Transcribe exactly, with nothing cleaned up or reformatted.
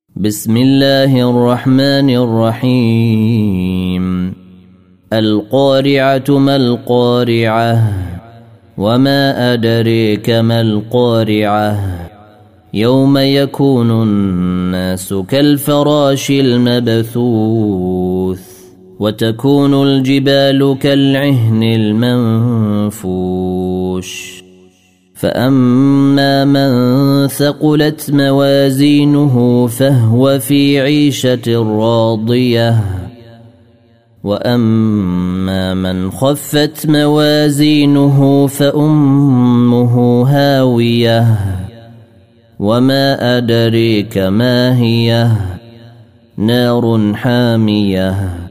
بسم الله الرحمن الرحيم القارعة ما القارعة وما أدريك ما القارعة يوم يكون الناس كالفراش المبثوث وتكون الجبال كالعهن المنفوش فأما من ثقلت موازينه فهو في عيشة راضية وأما من خفت موازينه فأمه هاوية وما أدريك ما هي نار حامية